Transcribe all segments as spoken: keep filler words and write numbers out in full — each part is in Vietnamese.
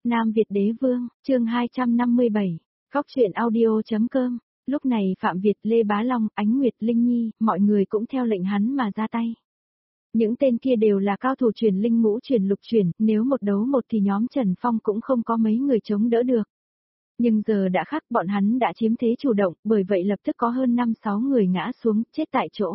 Nam Việt Đế Vương, chương hai trăm năm mươi bảy, Góc truyện audio.com. Lúc này Phạm Việt, Lê Bá Long, Ánh Nguyệt, Linh Nhi, mọi người cũng theo lệnh hắn mà ra tay. Những tên kia đều là cao thủ truyền linh ngũ truyền lục truyền, nếu một đấu một thì nhóm Trần Phong cũng không có mấy người chống đỡ được. Nhưng giờ đã khác, bọn hắn đã chiếm thế chủ động, bởi vậy lập tức có hơn năm sáu người ngã xuống, chết tại chỗ.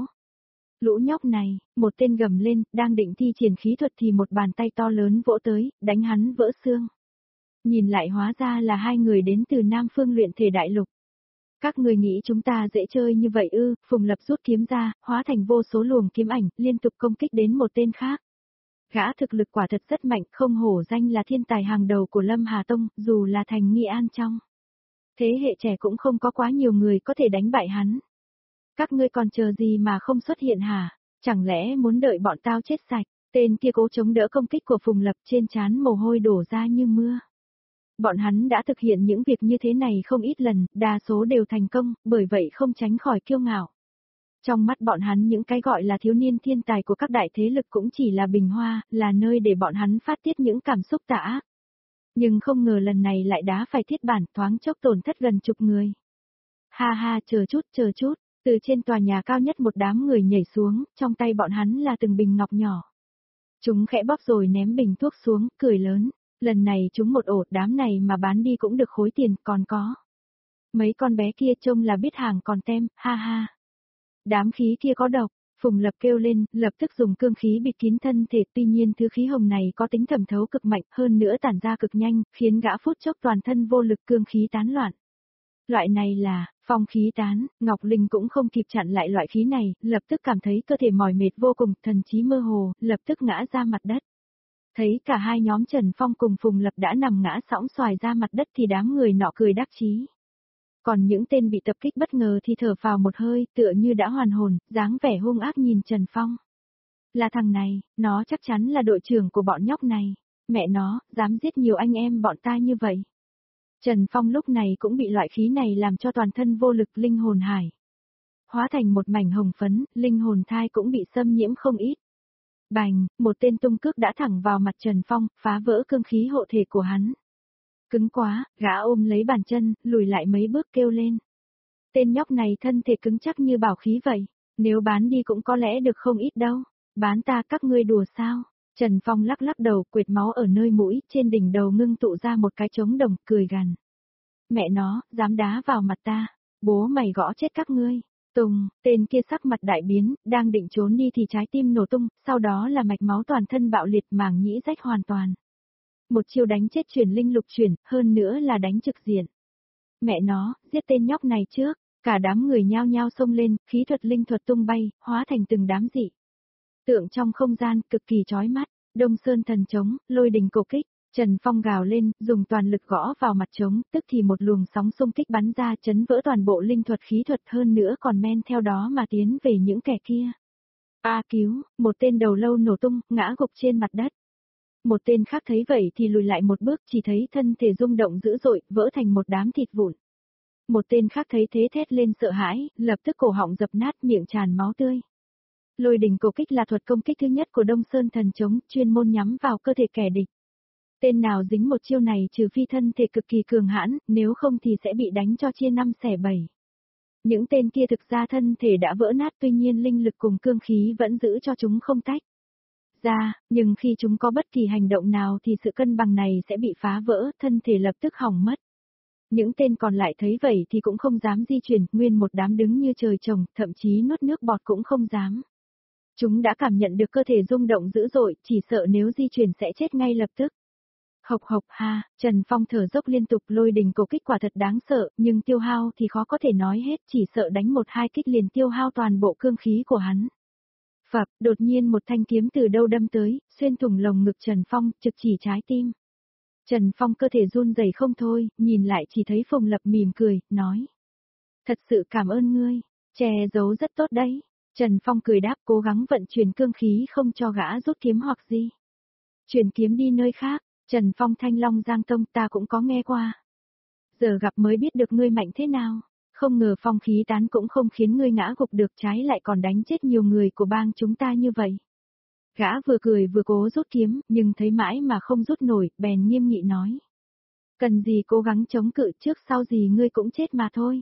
Lũ nhóc này, một tên gầm lên, đang định thi triển khí thuật thì một bàn tay to lớn vỗ tới, đánh hắn vỡ xương. Nhìn lại hóa ra là hai người đến từ Nam Phương luyện thể đại lục. Các người nghĩ chúng ta dễ chơi như vậy ư? Phùng Lập rút kiếm ra, hóa thành vô số luồng kiếm ảnh, liên tục công kích đến một tên khác. Gã thực lực quả thật rất mạnh, không hổ danh là thiên tài hàng đầu của Lâm Hà Tông, dù là thành Nghi An trong. Thế hệ trẻ cũng không có quá nhiều người có thể đánh bại hắn. Các ngươi còn chờ gì mà không xuất hiện hả? Chẳng lẽ muốn đợi bọn tao chết sạch? Tên kia cố chống đỡ công kích của Phùng Lập, trên trán mồ hôi đổ ra như mưa. Bọn hắn đã thực hiện những việc như thế này không ít lần, đa số đều thành công, bởi vậy không tránh khỏi kiêu ngạo. Trong mắt bọn hắn những cái gọi là thiếu niên thiên tài của các đại thế lực cũng chỉ là bình hoa, là nơi để bọn hắn phát tiết những cảm xúc tà ác. Nhưng không ngờ lần này lại đá phải thiết bản, thoáng chốc tổn thất gần chục người. Ha ha, chờ chút, chờ chút, từ trên tòa nhà cao nhất một đám người nhảy xuống, trong tay bọn hắn là từng bình ngọc nhỏ. Chúng khẽ bóp rồi ném bình thuốc xuống, cười lớn. Lần này chúng một ổ, đám này mà bán đi cũng được khối tiền, còn có. Mấy con bé kia trông là biết hàng còn tem, ha ha. Đám khí kia có độc, Phùng Lập kêu lên, lập tức dùng cương khí bịt kín thân thể, tuy nhiên thứ khí hồng này có tính thẩm thấu cực mạnh, hơn nữa tản ra cực nhanh, khiến gã phút chốc toàn thân vô lực, cương khí tán loạn. Loại này là, phong khí tán, Ngọc Linh cũng không kịp chặn lại loại khí này, lập tức cảm thấy cơ thể mỏi mệt vô cùng, thần trí mơ hồ, lập tức ngã ra mặt đất. Thấy cả hai nhóm Trần Phong cùng Phùng Lập đã nằm ngã sõng xoài ra mặt đất thì đám người nọ cười đắc chí. Còn những tên bị tập kích bất ngờ thì thở vào một hơi, tựa như đã hoàn hồn, dáng vẻ hung ác nhìn Trần Phong. Là thằng này, nó chắc chắn là đội trưởng của bọn nhóc này. Mẹ nó, dám giết nhiều anh em bọn ta như vậy. Trần Phong lúc này cũng bị loại khí này làm cho toàn thân vô lực, linh hồn hải. Hóa thành một mảnh hồng phấn, linh hồn thai cũng bị xâm nhiễm không ít. Bành, một tên tung cước đã thẳng vào mặt Trần Phong, phá vỡ cương khí hộ thể của hắn. Cứng quá, gã ôm lấy bàn chân, lùi lại mấy bước kêu lên. Tên nhóc này thân thể cứng chắc như bảo khí vậy, nếu bán đi cũng có lẽ được không ít đâu. Bán ta các ngươi đùa sao? Trần Phong lắc lắc đầu, quệt máu ở nơi mũi, trên đỉnh đầu ngưng tụ ra một cái trống đồng, cười gằn. Mẹ nó, dám đá vào mặt ta, bố mày gõ chết các ngươi. Tùng, tên kia sắc mặt đại biến, đang định trốn đi thì trái tim nổ tung, sau đó là mạch máu toàn thân bạo liệt, màng nhĩ rách hoàn toàn. Một chiêu đánh chết truyền linh lục chuyển, hơn nữa là đánh trực diện. Mẹ nó, giết tên nhóc này trước, cả đám người nhao nhao xông lên, khí thuật linh thuật tung bay, hóa thành từng đám dị tượng trong không gian, cực kỳ chói mắt. Đông Sơn thần trống, lôi đình cổ kích. Trần Phong gào lên, dùng toàn lực gõ vào mặt trống, tức thì một luồng sóng xung kích bắn ra, chấn vỡ toàn bộ linh thuật khí thuật, hơn nữa còn men theo đó mà tiến về những kẻ kia. A cứu, một tên đầu lâu nổ tung, ngã gục trên mặt đất. Một tên khác thấy vậy thì lùi lại một bước, chỉ thấy thân thể rung động dữ dội, vỡ thành một đám thịt vụn. Một tên khác thấy thế thét lên sợ hãi, lập tức cổ họng dập nát, miệng tràn máu tươi. Lôi đình cổ kích là thuật công kích thứ nhất của Đông Sơn thần trống, chuyên môn nhắm vào cơ thể kẻ địch. Tên nào dính một chiêu này trừ phi thân thể cực kỳ cường hãn, nếu không thì sẽ bị đánh cho chia năm xẻ bảy. Những tên kia thực ra thân thể đã vỡ nát, tuy nhiên linh lực cùng cương khí vẫn giữ cho chúng không tách ra, nhưng khi chúng có bất kỳ hành động nào thì sự cân bằng này sẽ bị phá vỡ, thân thể lập tức hỏng mất. Những tên còn lại thấy vậy thì cũng không dám di chuyển, nguyên một đám đứng như trời trồng, thậm chí nuốt nước bọt cũng không dám. Chúng đã cảm nhận được cơ thể rung động dữ dội, chỉ sợ nếu di chuyển sẽ chết ngay lập tức. Hộc hộc ha, Trần Phong thở dốc liên tục, lôi đình cổ kích quả thật đáng sợ, nhưng tiêu hao thì khó có thể nói hết, chỉ sợ đánh một hai kích liền tiêu hao toàn bộ cương khí của hắn. Phập, đột nhiên một thanh kiếm từ đâu đâm tới, xuyên thủng lồng ngực Trần Phong, trực chỉ trái tim. Trần Phong cơ thể run rẩy không thôi, nhìn lại chỉ thấy Phùng Lập mỉm cười, nói. Thật sự cảm ơn ngươi, che giấu rất tốt đấy. Trần Phong cười đáp, cố gắng vận chuyển cương khí không cho gã rút kiếm hoặc gì. Chuyển kiếm đi nơi khác. Trần Phong Thanh Long Giang Tông ta cũng có nghe qua. Giờ gặp mới biết được ngươi mạnh thế nào. Không ngờ phong khí tán cũng không khiến ngươi ngã gục được, trái lại còn đánh chết nhiều người của bang chúng ta như vậy. Gã vừa cười vừa cố rút kiếm, nhưng thấy mãi mà không rút nổi, bèn nghiêm nghị nói. Cần gì cố gắng chống cự, trước sau gì ngươi cũng chết mà thôi.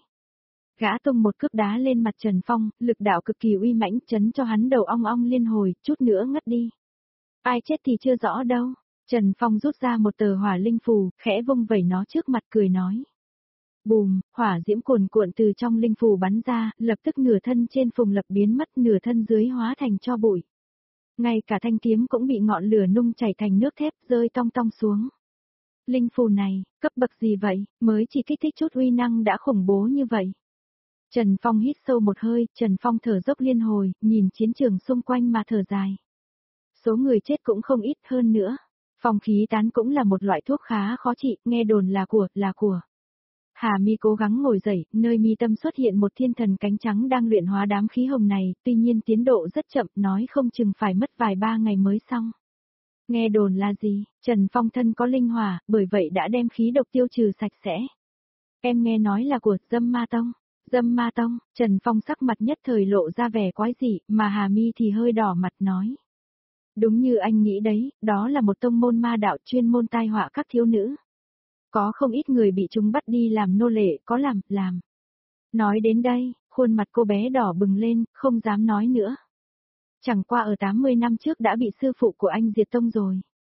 Gã tung một cước đá lên mặt Trần Phong, lực đạo cực kỳ uy mãnh, chấn cho hắn đầu ong ong liên hồi, chút nữa ngất đi. Ai chết thì chưa rõ đâu. Trần Phong rút ra một tờ hỏa linh phù, khẽ vung vẩy nó trước mặt cười nói. Bùm, hỏa diễm cuồn cuộn từ trong linh phù bắn ra, lập tức nửa thân trên phùng lập biến mất, nửa thân dưới hóa thành tro bụi. Ngay cả thanh kiếm cũng bị ngọn lửa nung chảy thành nước thép, rơi tong tong xuống. Linh phù này, cấp bậc gì vậy, mới chỉ kích thích chút uy năng đã khủng bố như vậy. Trần Phong hít sâu một hơi, Trần Phong thở dốc liên hồi, nhìn chiến trường xung quanh mà thở dài. Số người chết cũng không ít hơn nữa. Phong khí tán cũng là một loại thuốc khá khó trị, nghe đồn là của, là của. Hà Mi cố gắng ngồi dậy, nơi mi tâm xuất hiện một thiên thần cánh trắng đang luyện hóa đám khí hồng này, tuy nhiên tiến độ rất chậm, nói không chừng phải mất vài ba ngày mới xong. Nghe đồn là gì? Trần Phong thân có linh hỏa, bởi vậy đã đem khí độc tiêu trừ sạch sẽ. Em nghe nói là của Dâm Ma Tông. Dâm Ma Tông, Trần Phong sắc mặt nhất thời lộ ra vẻ quái dị, mà Hà Mi thì hơi đỏ mặt nói. Đúng như anh nghĩ đấy, đó là một tông môn ma đạo chuyên môn tai họa các thiếu nữ. Có không ít người bị chúng bắt đi làm nô lệ, có làm, làm. Nói đến đây, khuôn mặt cô bé đỏ bừng lên, không dám nói nữa. Chẳng qua ở tám mươi năm trước đã bị sư phụ của anh diệt tông rồi.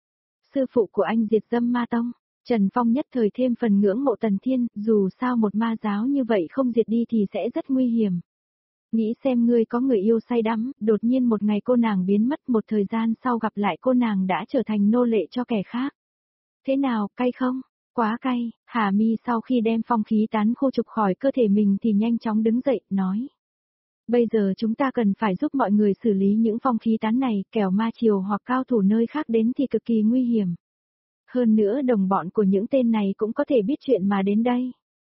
Sư phụ của anh diệt Dâm Ma Tông. Trần Phong nhất thời thêm phần ngưỡng mộ Tần Thiên, dù sao một ma giáo như vậy không diệt đi thì sẽ rất nguy hiểm. Nghĩ xem ngươi có người yêu say đắm, đột nhiên một ngày cô nàng biến mất, một thời gian sau gặp lại cô nàng đã trở thành nô lệ cho kẻ khác. Thế nào, cay không? Quá cay. Hà Mi sau khi đem phong khí tán khô trục khỏi cơ thể mình thì nhanh chóng đứng dậy, nói. Bây giờ chúng ta cần phải giúp mọi người xử lý những phong khí tán này, kẻo ma triều hoặc cao thủ nơi khác đến thì cực kỳ nguy hiểm. Hơn nữa đồng bọn của những tên này cũng có thể biết chuyện mà đến đây.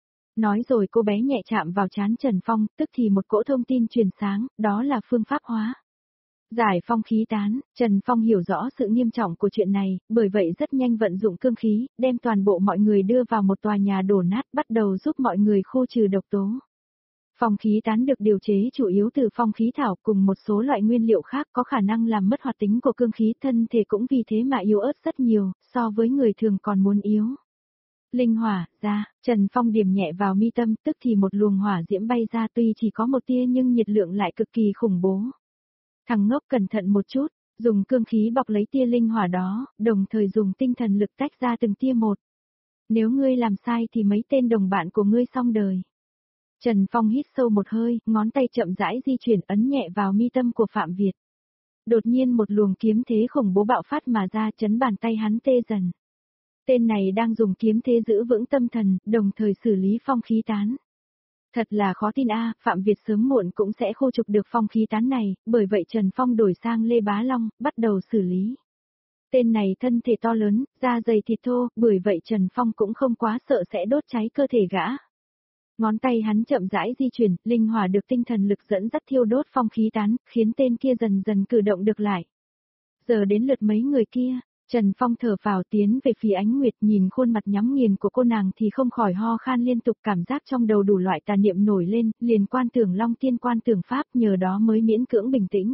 Nói rồi cô bé nhẹ chạm vào trán Trần Phong, tức thì một cỗ thông tin truyền sáng, đó là phương pháp hóa. Giải phong khí tán, Trần Phong hiểu rõ sự nghiêm trọng của chuyện này, bởi vậy rất nhanh vận dụng cương khí, đem toàn bộ mọi người đưa vào một tòa nhà đổ nát, bắt đầu giúp mọi người khô trừ độc tố. Phong khí tán được điều chế chủ yếu từ phong khí thảo cùng một số loại nguyên liệu khác có khả năng làm mất hoạt tính của cương khí, thân thể cũng vì thế mà yếu ớt rất nhiều, so với người thường còn muốn yếu. Linh hỏa, ra, Trần Phong điểm nhẹ vào mi tâm, tức thì một luồng hỏa diễm bay ra, tuy chỉ có một tia nhưng nhiệt lượng lại cực kỳ khủng bố. Thằng ngốc cẩn thận một chút, dùng cương khí bọc lấy tia linh hỏa đó, đồng thời dùng tinh thần lực tách ra từng tia một. Nếu ngươi làm sai thì mấy tên đồng bạn của ngươi xong đời. Trần Phong hít sâu một hơi, ngón tay chậm rãi di chuyển ấn nhẹ vào mi tâm của Phạm Việt. Đột nhiên một luồng kiếm thế khủng bố bạo phát mà ra, chấn bàn tay hắn tê dần. Tên này đang dùng kiếm thế giữ vững tâm thần, đồng thời xử lý phong khí tán. Thật là khó tin a, Phạm Việt sớm muộn cũng sẽ khô trục được phong khí tán này, bởi vậy Trần Phong đổi sang Lê Bá Long, bắt đầu xử lý. Tên này thân thể to lớn, da dày thịt thô, bởi vậy Trần Phong cũng không quá sợ sẽ đốt cháy cơ thể gã. Ngón tay hắn chậm rãi di chuyển, linh hỏa được tinh thần lực dẫn dắt thiêu đốt phong khí tán, khiến tên kia dần dần cử động được lại. Giờ đến lượt mấy người kia. Trần Phong thở vào tiến về phía Ánh Nguyệt, nhìn khuôn mặt nhắm nghiền của cô nàng thì không khỏi ho khan liên tục, cảm giác trong đầu đủ loại tà niệm nổi lên, liền quan tưởng Long Tiên quan tưởng Pháp, nhờ đó mới miễn cưỡng bình tĩnh.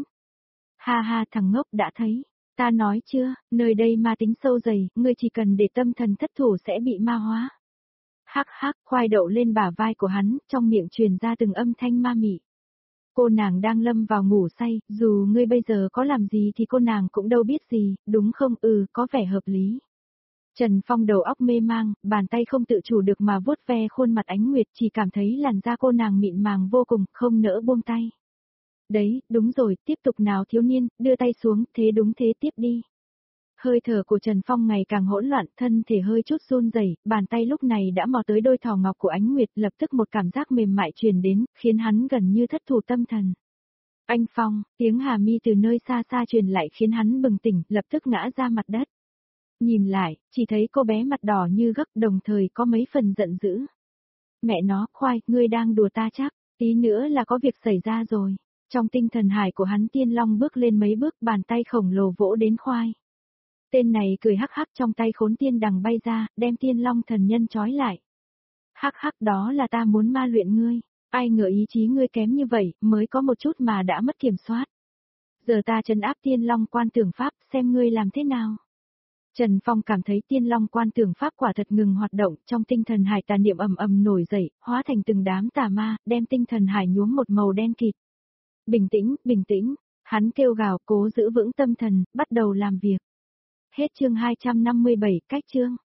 Ha ha, thằng ngốc, đã thấy, ta nói chưa, nơi đây ma tính sâu dày, ngươi chỉ cần để tâm thần thất thủ sẽ bị ma hóa. Hắc hắc, khoai đậu lên bả vai của hắn, trong miệng truyền ra từng âm thanh ma mị. Cô nàng đang lâm vào ngủ say, dù ngươi bây giờ có làm gì thì cô nàng cũng đâu biết gì, đúng không? Ừ, có vẻ hợp lý. Trần Phong đầu óc mê mang, bàn tay không tự chủ được mà vuốt ve khuôn mặt Ánh Nguyệt, chỉ cảm thấy làn da cô nàng mịn màng vô cùng, không nỡ buông tay. Đấy, đúng rồi, tiếp tục nào thiếu niên, đưa tay xuống, thế đúng thế, tiếp đi. Hơi thở của Trần Phong ngày càng hỗn loạn, thân thể hơi chút run rẩy, bàn tay lúc này đã mò tới đôi thỏ ngọc của Ánh Nguyệt, lập tức một cảm giác mềm mại truyền đến, khiến hắn gần như thất thủ tâm thần. Anh Phong, tiếng Hà Mi từ nơi xa xa truyền lại khiến hắn bừng tỉnh, lập tức ngã ra mặt đất. Nhìn lại, chỉ thấy cô bé mặt đỏ như gấc, đồng thời có mấy phần giận dữ. Mẹ nó, khoai, ngươi đang đùa ta chắc, tí nữa là có việc xảy ra rồi. Trong tinh thần hải của hắn Tiên Long bước lên mấy bước, bàn tay khổng lồ vỗ đến khoai. Tên này cười hắc hắc, trong tay khốn tiên đằng bay ra, đem Tiên Long thần nhân trói lại. Hắc hắc, đó là ta muốn ma luyện ngươi, ai ngờ ý chí ngươi kém như vậy, mới có một chút mà đã mất kiểm soát. Giờ ta trấn áp Tiên Long quan tưởng Pháp, xem ngươi làm thế nào. Trần Phong cảm thấy tiên long quan tưởng pháp quả thật ngừng hoạt động, trong tinh thần hải tà niệm ầm ầm nổi dậy, hóa thành từng đám tà ma, đem tinh thần hải nhuốm một màu đen kịt. Bình tĩnh, bình tĩnh, hắn kêu gào cố giữ vững tâm thần, bắt đầu làm việc. Hết chương hai trăm năm mươi bảy, cách chương.